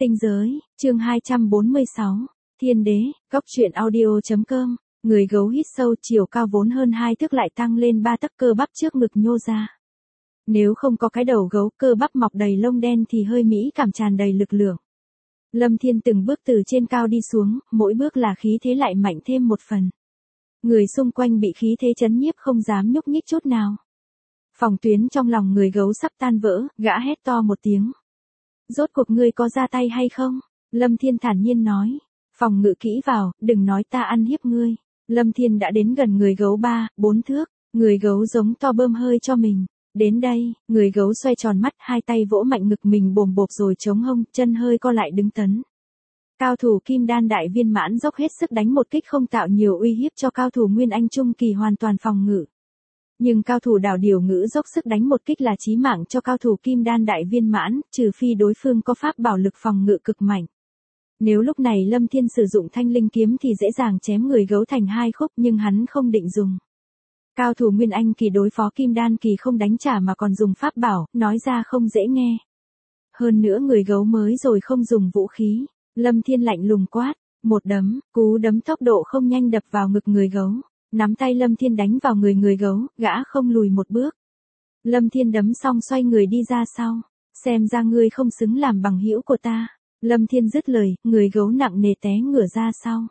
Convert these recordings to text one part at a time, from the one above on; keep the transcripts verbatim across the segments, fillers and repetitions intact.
Tinh giới, chương hai trăm bốn mươi sáu, Thiên đế, góc truyện audio.com, người gấu hít sâu, chiều cao vốn hơn hai thước lại tăng lên ba tấc, cơ bắp trước ngực nhô ra. Nếu không có cái đầu gấu, cơ bắp mọc đầy lông đen thì hơi mỹ cảm tràn đầy lực lượng. Lâm Thiên từng bước từ trên cao đi xuống, mỗi bước là khí thế lại mạnh thêm một phần. Người xung quanh bị khí thế chấn nhiếp không dám nhúc nhích chút nào. Phòng tuyến trong lòng người gấu sắp tan vỡ, gã hét to một tiếng. Rốt cuộc ngươi có ra tay hay không? Lâm Thiên thản nhiên nói. Phòng ngự kỹ vào, đừng nói ta ăn hiếp ngươi. Lâm Thiên đã đến gần người gấu ba, bốn thước. Người gấu giống to bơm hơi cho mình. Đến đây, người gấu xoay tròn mắt, hai tay vỗ mạnh ngực mình bồm bộp rồi chống hông, chân hơi co lại đứng tấn. Cao thủ kim đan đại viên mãn dốc hết sức đánh một kích không tạo nhiều uy hiếp cho cao thủ nguyên anh trung kỳ hoàn toàn phòng ngự. Nhưng cao thủ đào điều ngữ dốc sức đánh một kích là chí mạng cho cao thủ kim đan đại viên mãn, trừ phi đối phương có pháp bảo lực phòng ngự cực mạnh. Nếu lúc này Lâm Thiên sử dụng thanh linh kiếm thì dễ dàng chém người gấu thành hai khúc, nhưng hắn không định dùng. Cao thủ nguyên anh kỳ đối phó kim đan kỳ không đánh trả mà còn dùng pháp bảo, nói ra không dễ nghe. Hơn nữa người gấu mới rồi không dùng vũ khí. Lâm Thiên lạnh lùng quát, một đấm, cú đấm tốc độ không nhanh đập vào ngực người gấu. Nắm tay Lâm Thiên đánh vào người người gấu, gã không lùi một bước. Lâm Thiên đấm xong xoay người đi ra sau. Xem ra ngươi không xứng làm bằng hữu của ta. Lâm Thiên dứt lời, người gấu nặng nề té ngửa ra sau.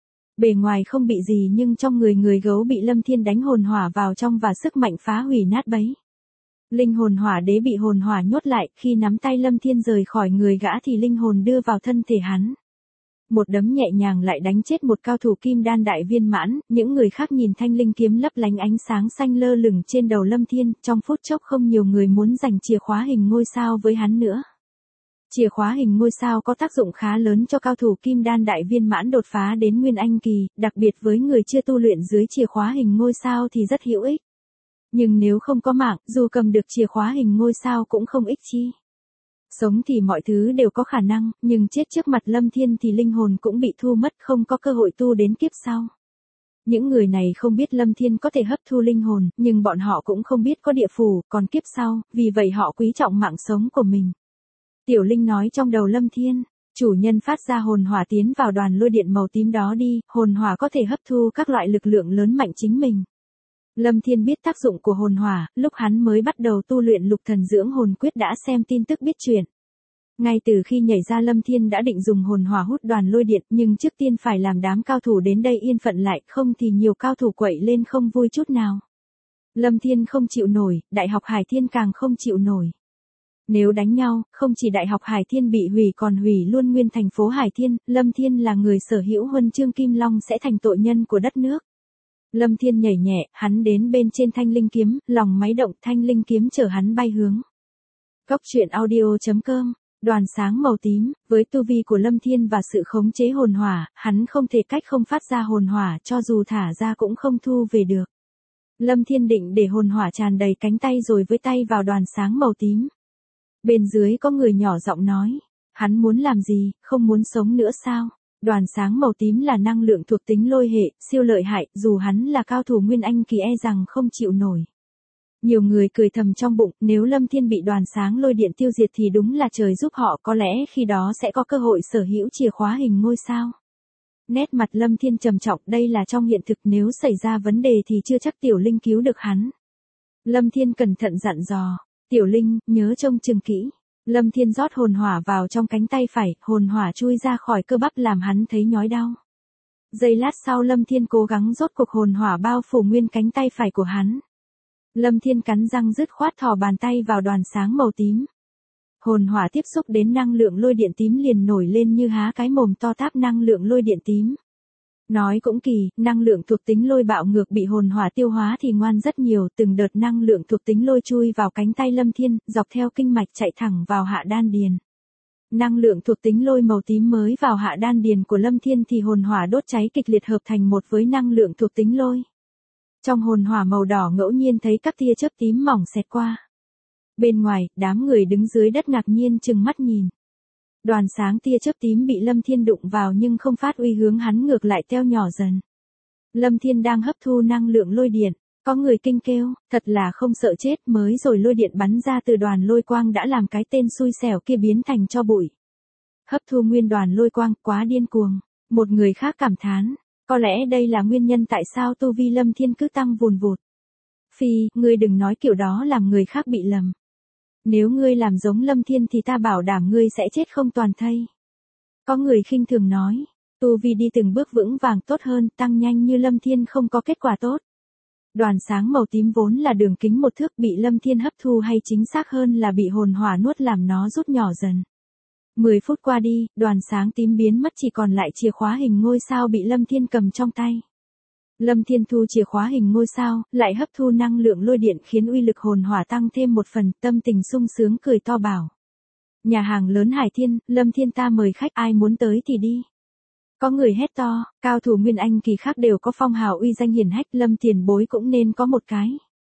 Bề ngoài không bị gì nhưng trong người người gấu bị Lâm Thiên đánh hồn hỏa vào trong và sức mạnh phá hủy nát bấy. Linh hồn hỏa đế bị hồn hỏa nhốt lại, khi nắm tay Lâm Thiên rời khỏi người gã thì linh hồn đưa vào thân thể hắn. Một đấm nhẹ nhàng lại đánh chết một cao thủ kim đan đại viên mãn, những người khác nhìn thanh linh kiếm lấp lánh ánh sáng xanh lơ lửng trên đầu Lâm Thiên, trong phút chốc không nhiều người muốn giành chìa khóa hình ngôi sao với hắn nữa. Chìa khóa hình ngôi sao có tác dụng khá lớn cho cao thủ kim đan đại viên mãn đột phá đến nguyên anh kỳ, đặc biệt với người chưa tu luyện dưới chìa khóa hình ngôi sao thì rất hữu ích. Nhưng nếu không có mạng, dù cầm được chìa khóa hình ngôi sao cũng không ích chi. Sống thì mọi thứ đều có khả năng, nhưng chết trước mặt Lâm Thiên thì linh hồn cũng bị thu mất, không có cơ hội tu đến kiếp sau. Những người này không biết Lâm Thiên có thể hấp thu linh hồn, nhưng bọn họ cũng không biết có địa phủ, còn kiếp sau, vì vậy họ quý trọng mạng sống của mình. Tiểu Linh nói trong đầu Lâm Thiên, chủ nhân phát ra hồn hỏa tiến vào đoàn lôi điện màu tím đó đi, hồn hỏa có thể hấp thu các loại lực lượng lớn mạnh chính mình. Lâm Thiên biết tác dụng của hồn hỏa, lúc hắn mới bắt đầu tu luyện lục thần dưỡng hồn quyết đã xem tin tức biết chuyện. Ngay từ khi nhảy ra Lâm Thiên đã định dùng hồn hỏa hút đoàn lôi điện, nhưng trước tiên phải làm đám cao thủ đến đây yên phận lại, không thì nhiều cao thủ quậy lên không vui chút nào. Lâm Thiên không chịu nổi, Đại học Hải Thiên càng không chịu nổi. Nếu đánh nhau, không chỉ Đại học Hải Thiên bị hủy còn hủy luôn nguyên thành phố Hải Thiên, Lâm Thiên là người sở hữu huân chương Kim Long sẽ thành tội nhân của đất nước. Lâm Thiên nhảy nhẹ, hắn đến bên trên thanh linh kiếm, lòng máy động, thanh linh kiếm chở hắn bay hướng. Góc truyện audio.com, đoàn sáng màu tím, với tu vi của Lâm Thiên và sự khống chế hồn hỏa, hắn không thể cách không phát ra hồn hỏa, cho dù thả ra cũng không thu về được. Lâm Thiên định để hồn hỏa tràn đầy cánh tay rồi với tay vào đoàn sáng màu tím. Bên dưới có người nhỏ giọng nói, hắn muốn làm gì, không muốn sống nữa sao? Đoàn sáng màu tím là năng lượng thuộc tính lôi hệ, siêu lợi hại, dù hắn là cao thủ nguyên anh kỳ e rằng không chịu nổi. Nhiều người cười thầm trong bụng, nếu Lâm Thiên bị đoàn sáng lôi điện tiêu diệt thì đúng là trời giúp họ, có lẽ khi đó sẽ có cơ hội sở hữu chìa khóa hình ngôi sao. Nét mặt Lâm Thiên trầm trọng, đây là trong hiện thực, nếu xảy ra vấn đề thì chưa chắc Tiểu Linh cứu được hắn. Lâm Thiên cẩn thận dặn dò, Tiểu Linh, nhớ trông chừng kỹ. Lâm Thiên rót hồn hỏa vào trong cánh tay phải, hồn hỏa chui ra khỏi cơ bắp làm hắn thấy nhói đau. Giây lát sau Lâm Thiên cố gắng rốt cuộc hồn hỏa bao phủ nguyên cánh tay phải của hắn. Lâm Thiên cắn răng dứt khoát thò bàn tay vào đoàn sáng màu tím. Hồn hỏa tiếp xúc đến năng lượng lôi điện tím liền nổi lên như há cái mồm to táp năng lượng lôi điện tím. Nói cũng kỳ, năng lượng thuộc tính lôi bạo ngược bị hồn hỏa tiêu hóa thì ngoan rất nhiều, từng đợt năng lượng thuộc tính lôi chui vào cánh tay Lâm Thiên, dọc theo kinh mạch chạy thẳng vào hạ đan điền. Năng lượng thuộc tính lôi màu tím mới vào hạ đan điền của Lâm Thiên thì hồn hỏa đốt cháy kịch liệt hợp thành một với năng lượng thuộc tính lôi. Trong hồn hỏa màu đỏ ngẫu nhiên thấy các tia chớp tím mỏng xẹt qua. Bên ngoài, đám người đứng dưới đất ngạc nhiên trừng mắt nhìn. Đoàn sáng tia chớp tím bị Lâm Thiên đụng vào nhưng không phát uy hướng hắn ngược lại teo nhỏ dần. Lâm Thiên đang hấp thu năng lượng lôi điện, có người kinh kêu, thật là không sợ chết, mới rồi lôi điện bắn ra từ đoàn lôi quang đã làm cái tên xui xẻo kia biến thành tro bụi. hấp thu nguyên đoàn lôi quang, quá điên cuồng. Một người khác cảm thán, có lẽ đây là nguyên nhân tại sao tu vi Lâm Thiên cứ tăng vùn vụt. Phi, ngươi đừng nói kiểu đó làm người khác bị lầm. Nếu ngươi làm giống Lâm Thiên thì ta bảo đảm ngươi sẽ chết không toàn thây. Có người khinh thường nói, tu vi đi từng bước vững vàng tốt hơn, tăng nhanh như Lâm Thiên không có kết quả tốt. Đoàn sáng màu tím vốn là đường kính một thước bị Lâm Thiên hấp thu hay chính xác hơn là bị hồn hỏa nuốt làm nó rút nhỏ dần. mười phút qua đi, đoàn sáng tím biến mất chỉ còn lại chìa khóa hình ngôi sao bị Lâm Thiên cầm trong tay. Lâm Thiên thu chìa khóa hình ngôi sao, lại hấp thu năng lượng lôi điện khiến uy lực hồn hỏa tăng thêm một phần, tâm tình sung sướng cười to bảo. Nhà hàng lớn Hải Thiên, Lâm Thiên ta mời khách, ai muốn tới thì đi. Có người hét to, cao thủ Nguyên Anh kỳ khác đều có phong hào uy danh hiển hách, Lâm Tiền Bối cũng nên có một cái.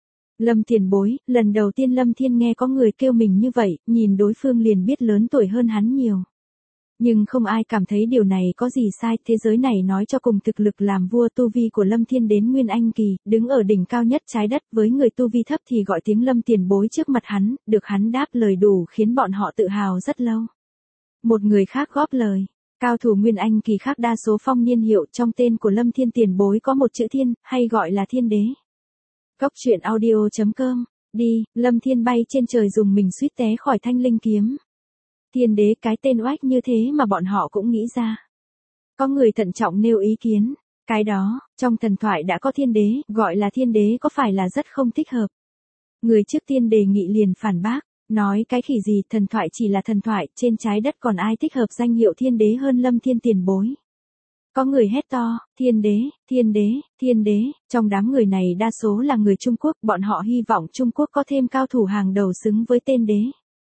Lâm Tiền Bối, lần đầu tiên Lâm Thiên nghe có người kêu mình như vậy, nhìn đối phương liền biết lớn tuổi hơn hắn nhiều. Nhưng không ai cảm thấy điều này có gì sai, thế giới này nói cho cùng thực lực làm vua, tu vi của Lâm Thiên đến Nguyên Anh kỳ, đứng ở đỉnh cao nhất trái đất, với người tu vi thấp thì gọi tiếng Lâm Tiền Bối trước mặt hắn, được hắn đáp lời đủ khiến bọn họ tự hào rất lâu. Một người khác góp lời, cao thủ Nguyên Anh kỳ khác đa số phong niên hiệu, trong tên của Lâm Thiên Tiền Bối có một chữ Thiên, hay gọi là Thiên Đế. Góc truyện audio chấm com, đi, Lâm Thiên bay trên trời dùng mình suýt té khỏi thanh linh kiếm. Thiên Đế, cái tên oách như thế mà bọn họ cũng nghĩ ra. Có người thận trọng nêu ý kiến, cái đó, trong thần thoại đã có Thiên Đế, gọi là Thiên Đế có phải là rất không thích hợp. Người trước tiên đề nghị liền phản bác, nói cái khỉ gì, thần thoại chỉ là thần thoại, trên trái đất còn ai thích hợp danh hiệu Thiên Đế hơn Lâm Thiên Tiền Bối. Có người hét to, Thiên Đế, Thiên Đế, Thiên Đế, trong đám người này đa số là người Trung Quốc, bọn họ hy vọng Trung Quốc có thêm cao thủ hàng đầu xứng với tên đế.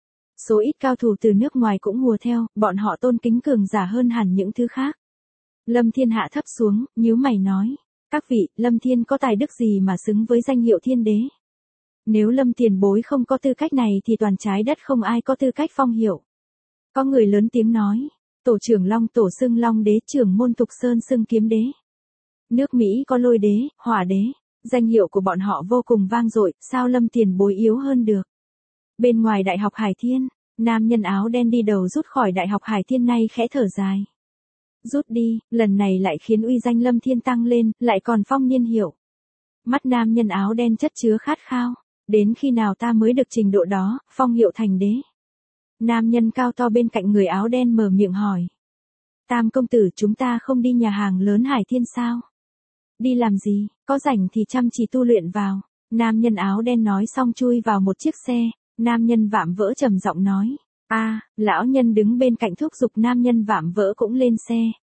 Số ít cao thủ từ nước ngoài cũng hùa theo, bọn họ tôn kính cường giả hơn hẳn những thứ khác. Lâm Thiên hạ thấp xuống, nhíu mày nói, các vị, Lâm Thiên có tài đức gì mà xứng với danh hiệu Thiên Đế? Nếu Lâm Tiền Bối không có tư cách này thì toàn trái đất không ai có tư cách phong hiệu. Có người lớn tiếng nói, tổ trưởng Long tổ xưng Long Đế, trưởng môn Thục Sơn xưng Kiếm Đế. Nước Mỹ có Lôi Đế, Hỏa Đế, danh hiệu của bọn họ vô cùng vang dội, sao Lâm Tiền Bối yếu hơn được? Bên ngoài Đại học Hải Thiên, nam nhân áo đen đi đầu rút khỏi Đại học Hải Thiên nay khẽ thở dài. Rút đi, lần này lại khiến uy danh Lâm Thiên tăng lên, lại còn phong niên hiệu. Mắt nam nhân áo đen chất chứa khát khao, đến khi nào ta mới được trình độ đó, phong hiệu thành đế? Nam nhân cao to bên cạnh người áo đen mở miệng hỏi. Tam công tử, chúng ta không đi nhà hàng lớn Hải Thiên sao? Đi làm gì, có rảnh thì chăm chỉ tu luyện vào. Nam nhân áo đen nói xong chui vào một chiếc xe. Nam nhân vạm vỡ trầm giọng nói, a, à, lão nhân đứng bên cạnh thúc giục nam nhân vạm vỡ cũng lên xe.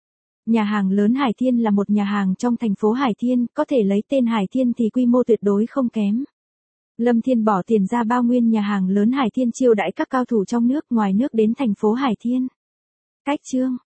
Nhà hàng lớn Hải Thiên là một nhà hàng trong thành phố Hải Thiên, có thể lấy tên Hải Thiên thì quy mô tuyệt đối không kém. Lâm Thiên bỏ tiền ra bao nguyên nhà hàng lớn Hải Thiên chiêu đãi các cao thủ trong nước ngoài nước đến thành phố Hải Thiên. Cách chương